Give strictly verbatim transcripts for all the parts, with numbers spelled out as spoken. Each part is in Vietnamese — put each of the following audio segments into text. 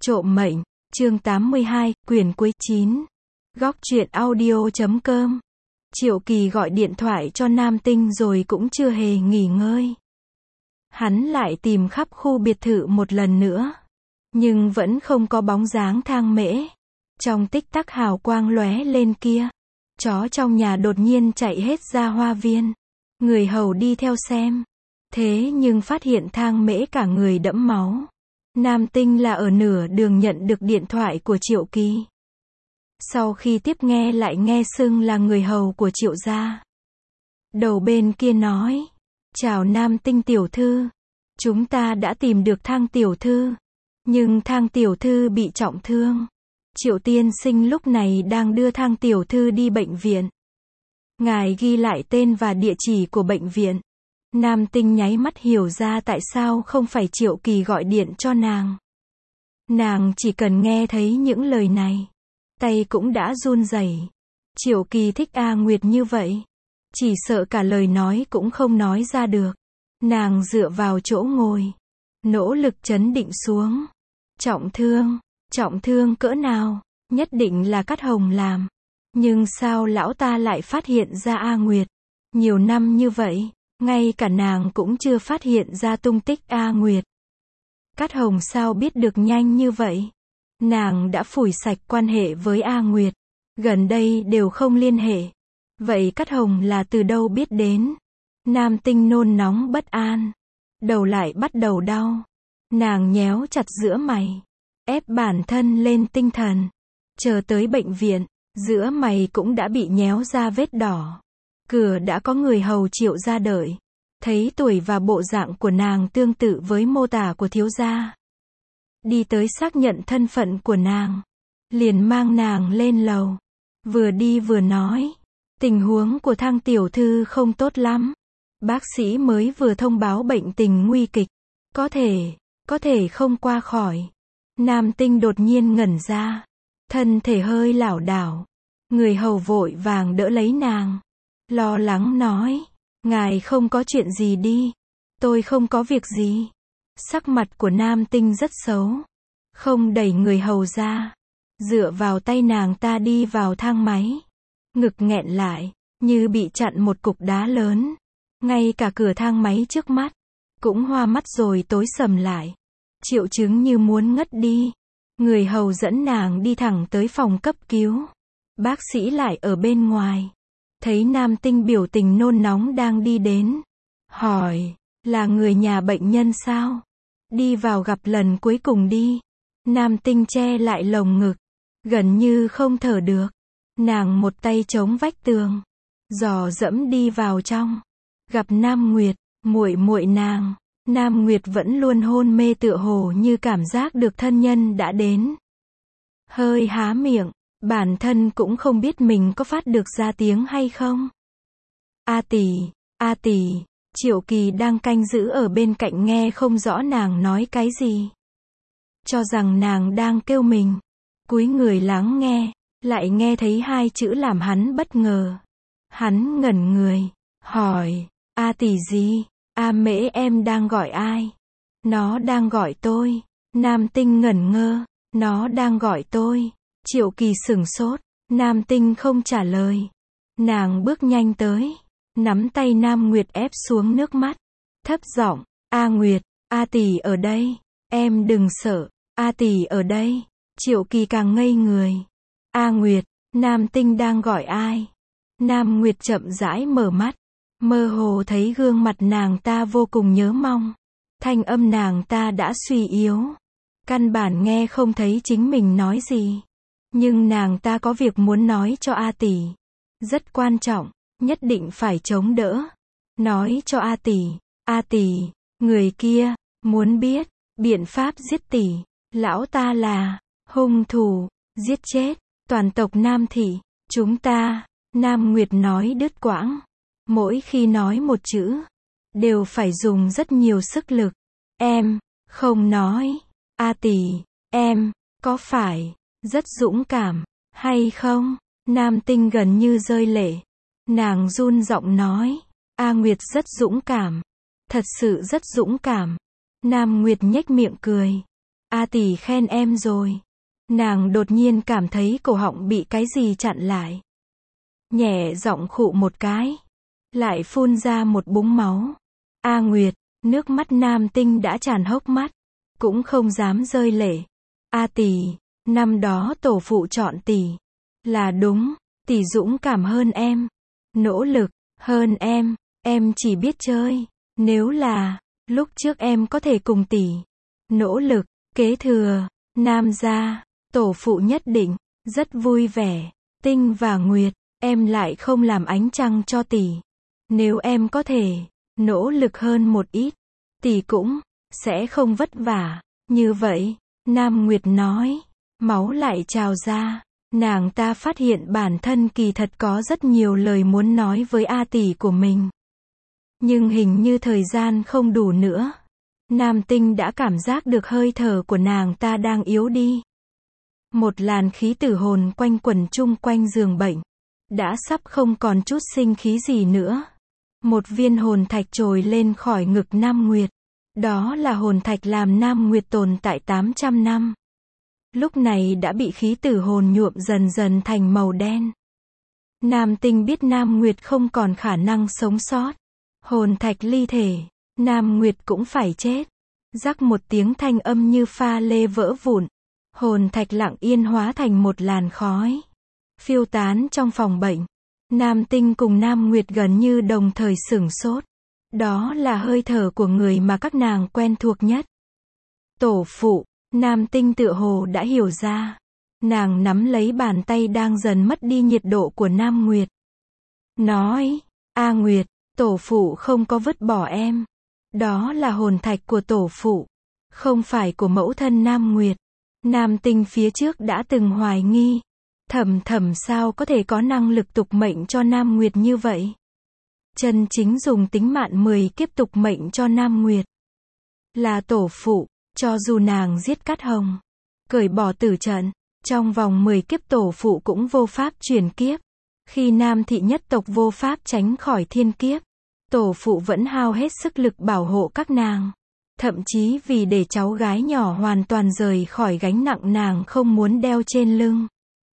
Trộm mệnh, chương tám mươi hai, quyển cuối chín. Góc truyện audio chấm com. Triệu Kỳ gọi điện thoại cho Nam Tinh rồi cũng chưa hề nghỉ ngơi. Hắn lại tìm khắp khu biệt thự một lần nữa. Nhưng vẫn không có bóng dáng Thang Mễ. Trong tích tắc hào quang lóe lên kia. Chó trong nhà đột nhiên chạy hết ra hoa viên. Người hầu đi theo xem. Thế nhưng phát hiện Thang Mễ cả người đẫm máu. Nam Tinh là ở nửa đường nhận được điện thoại của Triệu Kỳ. Sau khi tiếp nghe lại nghe xưng là người hầu của Triệu gia. Đầu bên kia nói, chào Nam Tinh tiểu thư, chúng ta đã tìm được Thang tiểu thư, nhưng Thang tiểu thư bị trọng thương. Triệu tiên sinh lúc này đang đưa Thang tiểu thư đi bệnh viện. Ngài ghi lại tên và địa chỉ của bệnh viện. Nam Tinh nháy mắt hiểu ra tại sao không phải Triệu Kỳ gọi điện cho nàng. Nàng chỉ cần nghe thấy những lời này, tay cũng đã run rẩy. Triệu Kỳ thích A Nguyệt như vậy, chỉ sợ cả lời nói cũng không nói ra được. Nàng dựa vào chỗ ngồi, nỗ lực trấn định xuống. Trọng thương, trọng thương cỡ nào, nhất định là Cát Hồng làm. Nhưng sao lão ta lại phát hiện ra A Nguyệt? Nhiều năm như vậy, ngay cả nàng cũng chưa phát hiện ra tung tích A Nguyệt. Cát Hồng sao biết được nhanh như vậy? Nàng đã phủi sạch quan hệ với A Nguyệt. Gần đây đều không liên hệ. Vậy Cát Hồng là từ đâu biết đến? Nam Tinh nôn nóng bất an. Đầu lại bắt đầu đau. Nàng nhéo chặt giữa mày. Ép bản thân lên tinh thần. Chờ tới bệnh viện, giữa mày cũng đã bị nhéo ra vết đỏ. Cửa đã có người hầu Triệu gia đợi. Thấy tuổi và bộ dạng của nàng tương tự với mô tả của thiếu gia. Đi tới xác nhận thân phận của nàng. Liền mang nàng lên lầu. Vừa đi vừa nói. Tình huống của Thang tiểu thư không tốt lắm. Bác sĩ mới vừa thông báo bệnh tình nguy kịch. Có thể, có thể không qua khỏi. Nam Tinh đột nhiên ngẩn ra. Thân thể hơi lảo đảo. Người hầu vội vàng đỡ lấy nàng. Lo lắng nói. Ngài không có chuyện gì đi. Tôi không có việc gì. Sắc mặt của Nam Tinh rất xấu. Không đẩy người hầu ra. Dựa vào tay nàng ta đi vào thang máy. Ngực nghẹn lại, như bị chặn một cục đá lớn. Ngay cả cửa thang máy trước mắt, cũng hoa mắt rồi tối sầm lại. Triệu chứng như muốn ngất đi. Người hầu dẫn nàng đi thẳng tới phòng cấp cứu. Bác sĩ lại ở bên ngoài. Thấy Nam Tinh biểu tình nôn nóng đang đi đến. Hỏi, là người nhà bệnh nhân sao? Đi vào gặp lần cuối cùng đi. Nam Tinh che lại lồng ngực. Gần như không thở được. Nàng một tay chống vách tường. Dò dẫm đi vào trong. Gặp Nam Nguyệt, muội muội nàng. Nam Nguyệt vẫn luôn hôn mê tựa hồ như cảm giác được thân nhân đã đến. Hơi há miệng. Bản thân cũng không biết mình có phát được ra tiếng hay không. A tỷ, A tỷ, Triệu Kỳ đang canh giữ ở bên cạnh nghe không rõ nàng nói cái gì. Cho rằng nàng đang kêu mình. Cúi người lắng nghe, lại nghe thấy hai chữ làm hắn bất ngờ. Hắn ngẩn người, hỏi, A tỷ gì? A Mễ em đang gọi ai? Nó đang gọi tôi. Nam Tinh ngẩn ngơ, nó đang gọi tôi. Triệu Kỳ sửng sốt, Nam Tinh không trả lời. Nàng bước nhanh tới, nắm tay Nam Nguyệt ép xuống nước mắt, thấp giọng, A Nguyệt, A tỷ ở đây, em đừng sợ, A tỷ ở đây. Triệu Kỳ càng ngây người. A Nguyệt, Nam Tinh đang gọi ai? Nam Nguyệt chậm rãi mở mắt, mơ hồ thấy gương mặt nàng ta vô cùng nhớ mong. Thanh âm nàng ta đã suy yếu, căn bản nghe không thấy chính mình nói gì. Nhưng nàng ta có việc muốn nói cho A tỷ. Rất quan trọng, nhất định phải chống đỡ. Nói cho A tỷ, A tỷ, người kia, muốn biết, biện pháp giết tỷ. Lão ta là, hung thủ, giết chết, toàn tộc Nam thị, chúng ta. Nam Nguyệt nói đứt quãng. Mỗi khi nói một chữ, đều phải dùng rất nhiều sức lực. Em, không nói. A tỷ, em, có phải rất dũng cảm, hay không? Nam Tinh gần như rơi lệ. Nàng run giọng nói. A Nguyệt rất dũng cảm. Thật sự rất dũng cảm. Nam Nguyệt nhếch miệng cười. A tỷ khen em rồi. Nàng đột nhiên cảm thấy cổ họng bị cái gì chặn lại. Nhẹ giọng khụ một cái. Lại phun ra một búng máu. A Nguyệt, nước mắt Nam Tinh đã tràn hốc mắt. Cũng không dám rơi lệ. A tỷ, năm đó tổ phụ chọn tỷ. Là đúng, tỷ dũng cảm hơn em. Nỗ lực, hơn em. Em chỉ biết chơi. Nếu là, lúc trước em có thể cùng tỷ. Nỗ lực, kế thừa, Nam gia, tổ phụ nhất định, rất vui vẻ. Tinh và Nguyệt, em lại không làm ánh trăng cho tỷ. Nếu em có thể, nỗ lực hơn một ít, tỷ cũng, sẽ không vất vả. Như vậy, Nam Nguyệt nói, máu lại trào ra. Nàng ta phát hiện bản thân kỳ thật có rất nhiều lời muốn nói với A tỷ của mình. Nhưng hình như thời gian không đủ nữa. Nam Tinh đã cảm giác được hơi thở của nàng ta đang yếu đi. Một làn khí tử hồn quanh quẩn chung quanh giường bệnh. Đã sắp không còn chút sinh khí gì nữa. Một viên hồn thạch trồi lên khỏi ngực Nam Nguyệt. Đó là hồn thạch làm Nam Nguyệt tồn tại tám trăm năm. Lúc này đã bị khí tử hồn nhuộm dần dần thành màu đen. Nam Tinh biết Nam Nguyệt không còn khả năng sống sót. Hồn thạch ly thể, Nam Nguyệt cũng phải chết. Rắc một tiếng thanh âm như pha lê vỡ vụn. Hồn thạch lặng yên hóa thành một làn khói. Phiêu tán trong phòng bệnh. Nam Tinh cùng Nam Nguyệt gần như đồng thời sửng sốt. Đó là hơi thở của người mà các nàng quen thuộc nhất. Tổ phụ, Nam Tinh tựa hồ đã hiểu ra. Nàng nắm lấy bàn tay đang dần mất đi nhiệt độ của Nam Nguyệt. Nói, A Nguyệt, tổ phụ không có vứt bỏ em. Đó là hồn thạch của tổ phụ. Không phải của mẫu thân Nam Nguyệt. Nam Tinh phía trước đã từng hoài nghi. Thầm thầm sao có thể có năng lực tục mệnh cho Nam Nguyệt như vậy? Chân chính dùng tính mạng mười kiếp tục mệnh cho Nam Nguyệt. Là tổ phụ, cho dù nàng giết Cát Hồng. Cởi bỏ tử trận. Trong vòng mười kiếp tổ phụ cũng vô pháp chuyển kiếp. Khi Nam thị nhất tộc vô pháp tránh khỏi thiên kiếp. Tổ phụ vẫn hao hết sức lực bảo hộ các nàng. Thậm chí vì để cháu gái nhỏ hoàn toàn rời khỏi gánh nặng nàng không muốn đeo trên lưng.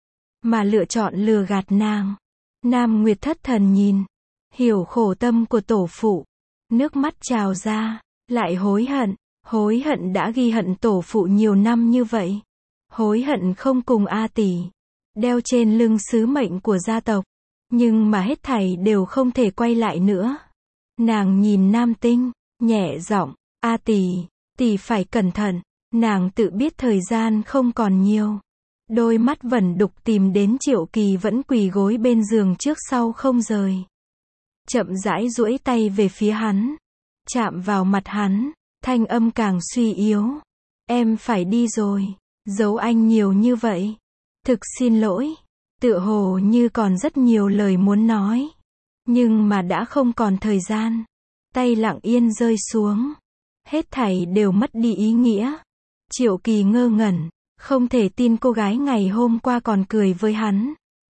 Mà lựa chọn lừa gạt nàng. Nam Nguyệt thất thần nhìn. Hiểu khổ tâm của tổ phụ. Nước mắt trào ra. Lại hối hận. Hối hận đã ghi hận tổ phụ nhiều năm như vậy. Hối hận không cùng A tỷ. Đeo trên lưng sứ mệnh của gia tộc. Nhưng mà hết thảy đều không thể quay lại nữa. Nàng nhìn Nam Tinh. Nhẹ giọng. A tỷ. Tỷ phải cẩn thận. Nàng tự biết thời gian không còn nhiều. Đôi mắt vẩn đục tìm đến Triệu Kỳ vẫn quỳ gối bên giường trước sau không rời. Chậm rãi duỗi tay về phía hắn. Chạm vào mặt hắn. Thanh âm càng suy yếu. Em phải đi rồi. Giấu anh nhiều như vậy. Thực xin lỗi. Tựa hồ như còn rất nhiều lời muốn nói. Nhưng mà đã không còn thời gian. Tay lặng yên rơi xuống. Hết thảy đều mất đi ý nghĩa. Triệu Kỳ ngơ ngẩn. Không thể tin cô gái ngày hôm qua còn cười với hắn.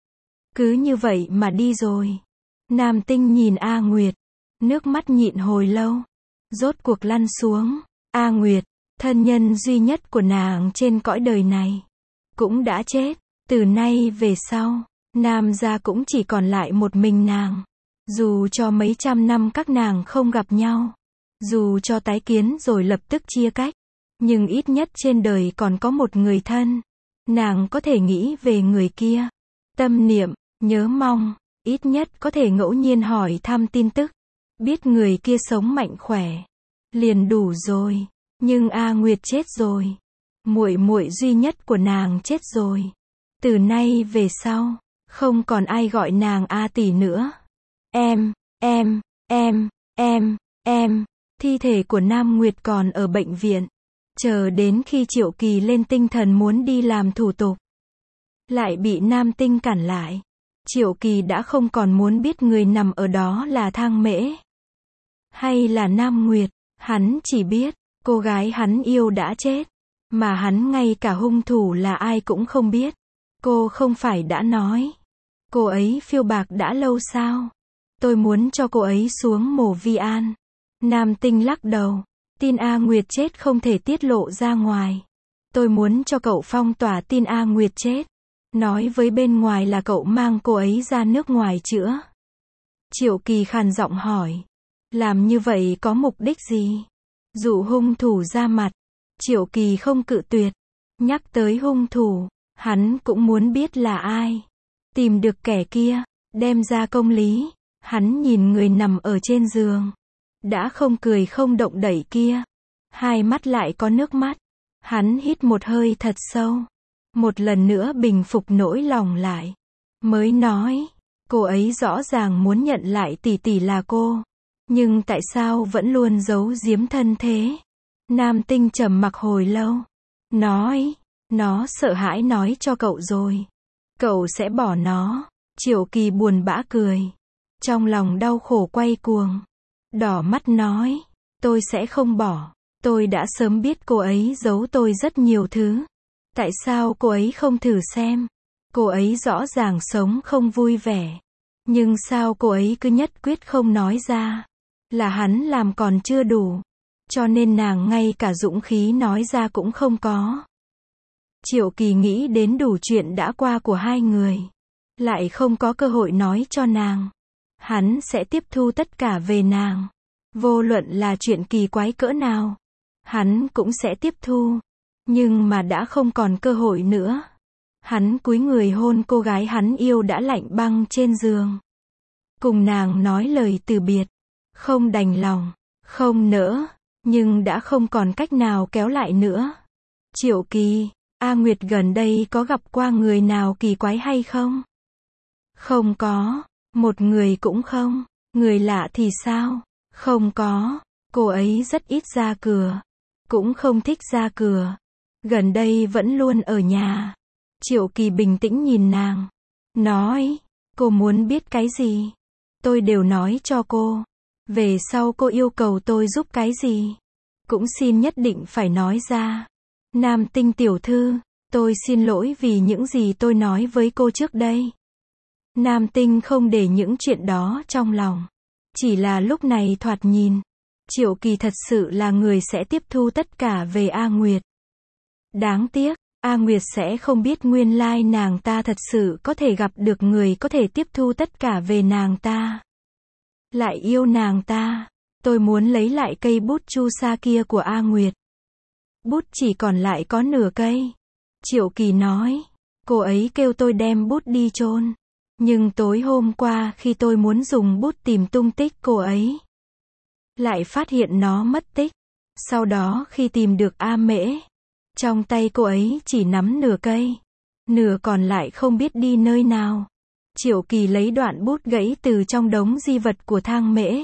Cứ như vậy mà đi rồi. Nam Tinh nhìn A Nguyệt. Nước mắt nhịn hồi lâu. Rốt cuộc lăn xuống. A Nguyệt, thân nhân duy nhất của nàng trên cõi đời này. Cũng đã chết. Từ nay về sau, Nam gia cũng chỉ còn lại một mình nàng. Dù cho mấy trăm năm các nàng không gặp nhau. Dù cho tái kiến rồi lập tức chia cách. Nhưng ít nhất trên đời còn có một người thân. Nàng có thể nghĩ về người kia. Tâm niệm, nhớ mong. Ít nhất có thể ngẫu nhiên hỏi thăm tin tức. Biết người kia sống mạnh khỏe. Liền đủ rồi. Nhưng A Nguyệt chết rồi. Muội muội duy nhất của nàng chết rồi. Từ nay về sau, không còn ai gọi nàng A tỷ nữa. Em, em, em, em, em. Thi thể của Nam Nguyệt còn ở bệnh viện. Chờ đến khi Triệu Kỳ lên tinh thần muốn đi làm thủ tục. Lại bị Nam Tinh cản lại. Triệu Kỳ đã không còn muốn biết người nằm ở đó là Thang Mễ. Hay là Nam Nguyệt. Hắn chỉ biết, cô gái hắn yêu đã chết. Mà hắn ngay cả hung thủ là ai cũng không biết. Cô không phải đã nói. Cô ấy phiêu bạc đã lâu sao? Tôi muốn cho cô ấy xuống mồ vi an. Nam Tinh lắc đầu. Tin A Nguyệt chết không thể tiết lộ ra ngoài. Tôi muốn cho cậu phong tỏa tin A Nguyệt chết. Nói với bên ngoài là cậu mang cô ấy ra nước ngoài chữa. Triệu Kỳ khàn giọng hỏi. Làm như vậy có mục đích gì? Dụ hung thủ ra mặt. Triệu Kỳ không cự tuyệt. Nhắc tới hung thủ, hắn cũng muốn biết là ai. Tìm được kẻ kia, đem ra công lý. Hắn nhìn người nằm ở trên giường, đã không cười không động đậy kia. Hai mắt lại có nước mắt. Hắn hít một hơi thật sâu. Một lần nữa bình phục nỗi lòng lại. Mới nói, cô ấy rõ ràng muốn nhận lại tỷ tỷ là cô. Nhưng tại sao vẫn luôn giấu giếm thân thế? Nam Tinh trầm mặc hồi lâu. Nói, nó sợ hãi nói cho cậu rồi. Cậu sẽ bỏ nó. Triệu Kỳ buồn bã cười. Trong lòng đau khổ quay cuồng. Đỏ mắt nói, tôi sẽ không bỏ. Tôi đã sớm biết cô ấy giấu tôi rất nhiều thứ. Tại sao cô ấy không thử xem? Cô ấy rõ ràng sống không vui vẻ. Nhưng sao cô ấy cứ nhất quyết không nói ra? Là hắn làm còn chưa đủ. Cho nên nàng ngay cả dũng khí nói ra cũng không có. Triệu Kỳ nghĩ đến đủ chuyện đã qua của hai người. Lại không có cơ hội nói cho nàng. Hắn sẽ tiếp thu tất cả về nàng. Vô luận là chuyện kỳ quái cỡ nào, hắn cũng sẽ tiếp thu. Nhưng mà đã không còn cơ hội nữa. Hắn cúi người hôn cô gái hắn yêu đã lạnh băng trên giường. Cùng nàng nói lời từ biệt. Không đành lòng, không nỡ, nhưng đã không còn cách nào kéo lại nữa. Triệu Kỳ, A Nguyệt gần đây có gặp qua người nào kỳ quái hay không? Không có, một người cũng không. Người lạ thì sao? Không có, cô ấy rất ít ra cửa. Cũng không thích ra cửa. Gần đây vẫn luôn ở nhà. Triệu Kỳ bình tĩnh nhìn nàng. Nói, cô muốn biết cái gì? Tôi đều nói cho cô. Về sau cô yêu cầu tôi giúp cái gì? Cũng xin nhất định phải nói ra. Nam Tinh tiểu thư, tôi xin lỗi vì những gì tôi nói với cô trước đây. Nam Tinh không để những chuyện đó trong lòng. Chỉ là lúc này thoạt nhìn, Triệu Kỳ thật sự là người sẽ tiếp thu tất cả về A Nguyệt. Đáng tiếc, A Nguyệt sẽ không biết nguyên lai nàng ta thật sự có thể gặp được người có thể tiếp thu tất cả về nàng ta. Lại yêu nàng ta. Tôi muốn lấy lại cây bút chu sa kia của A Nguyệt. Bút chỉ còn lại có nửa cây. Triệu Kỳ nói, cô ấy kêu tôi đem bút đi chôn. Nhưng tối hôm qua khi tôi muốn dùng bút tìm tung tích cô ấy, lại phát hiện nó mất tích. Sau đó khi tìm được A Mễ, trong tay cô ấy chỉ nắm nửa cây. Nửa còn lại không biết đi nơi nào. Triệu Kỳ lấy đoạn bút gãy từ trong đống di vật của Thang Mễ.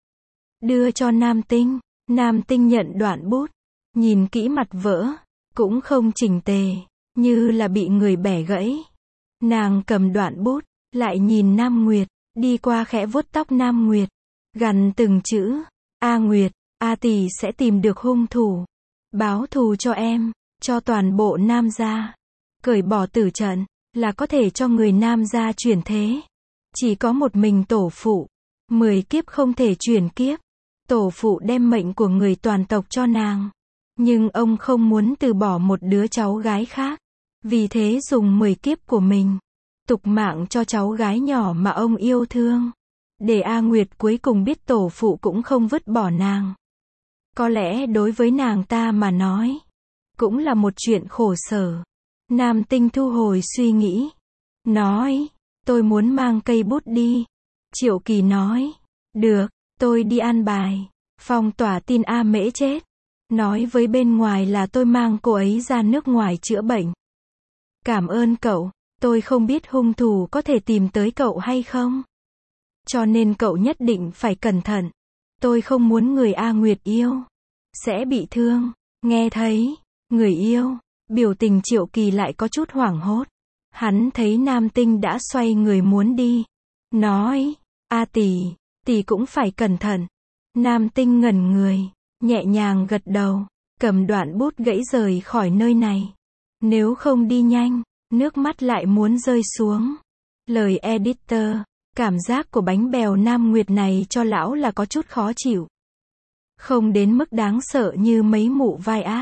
Đưa cho Nam Tinh. Nam Tinh nhận đoạn bút. Nhìn kỹ mặt vỡ. Cũng không chỉnh tề. Như là bị người bẻ gãy. Nàng cầm đoạn bút. Lại nhìn Nam Nguyệt. Đi qua khẽ vuốt tóc Nam Nguyệt. Gằn từng chữ. A Nguyệt, A tỷ sẽ tìm được hung thủ. Báo thù cho em. Cho toàn bộ Nam gia. Cởi bỏ tử trận. Là có thể cho người Nam gia chuyển thế. Chỉ có một mình tổ phụ. Mười kiếp không thể chuyển kiếp. Tổ phụ đem mệnh của người toàn tộc cho nàng. Nhưng ông không muốn từ bỏ một đứa cháu gái khác. Vì thế dùng mười kiếp của mình. Tục mạng cho cháu gái nhỏ mà ông yêu thương. Để A Nguyệt cuối cùng biết tổ phụ cũng không vứt bỏ nàng. Có lẽ đối với nàng ta mà nói, cũng là một chuyện khổ sở. Nam Tinh thu hồi suy nghĩ. Nói, tôi muốn mang cây bút đi. Triệu Kỳ nói, được, tôi đi an bài. Phong tỏa tin A Mễ chết. Nói với bên ngoài là tôi mang cô ấy ra nước ngoài chữa bệnh. Cảm ơn cậu, tôi không biết hung thủ có thể tìm tới cậu hay không. Cho nên cậu nhất định phải cẩn thận. Tôi không muốn người A Nguyệt yêu sẽ bị thương. Nghe thấy, người yêu, biểu tình Triệu Kỳ lại có chút hoảng hốt. Hắn thấy Nam Tinh đã xoay người muốn đi. Nói, A tỷ, tỷ cũng phải cẩn thận. Nam Tinh ngẩn người, nhẹ nhàng gật đầu, cầm đoạn bút gãy rời khỏi nơi này. Nếu không đi nhanh, nước mắt lại muốn rơi xuống. Lời editor, cảm giác của bánh bèo Nam Nguyệt này cho lão là có chút khó chịu. Không đến mức đáng sợ như mấy mụ vai ác.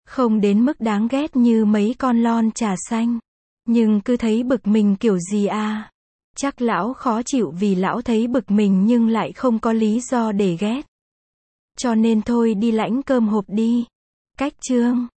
Không đến mức đáng ghét như mấy con lon trà xanh. Nhưng cứ thấy bực mình kiểu gì à? Chắc lão khó chịu vì lão thấy bực mình nhưng lại không có lý do để ghét. Cho nên thôi đi lãnh cơm hộp đi. Cách chương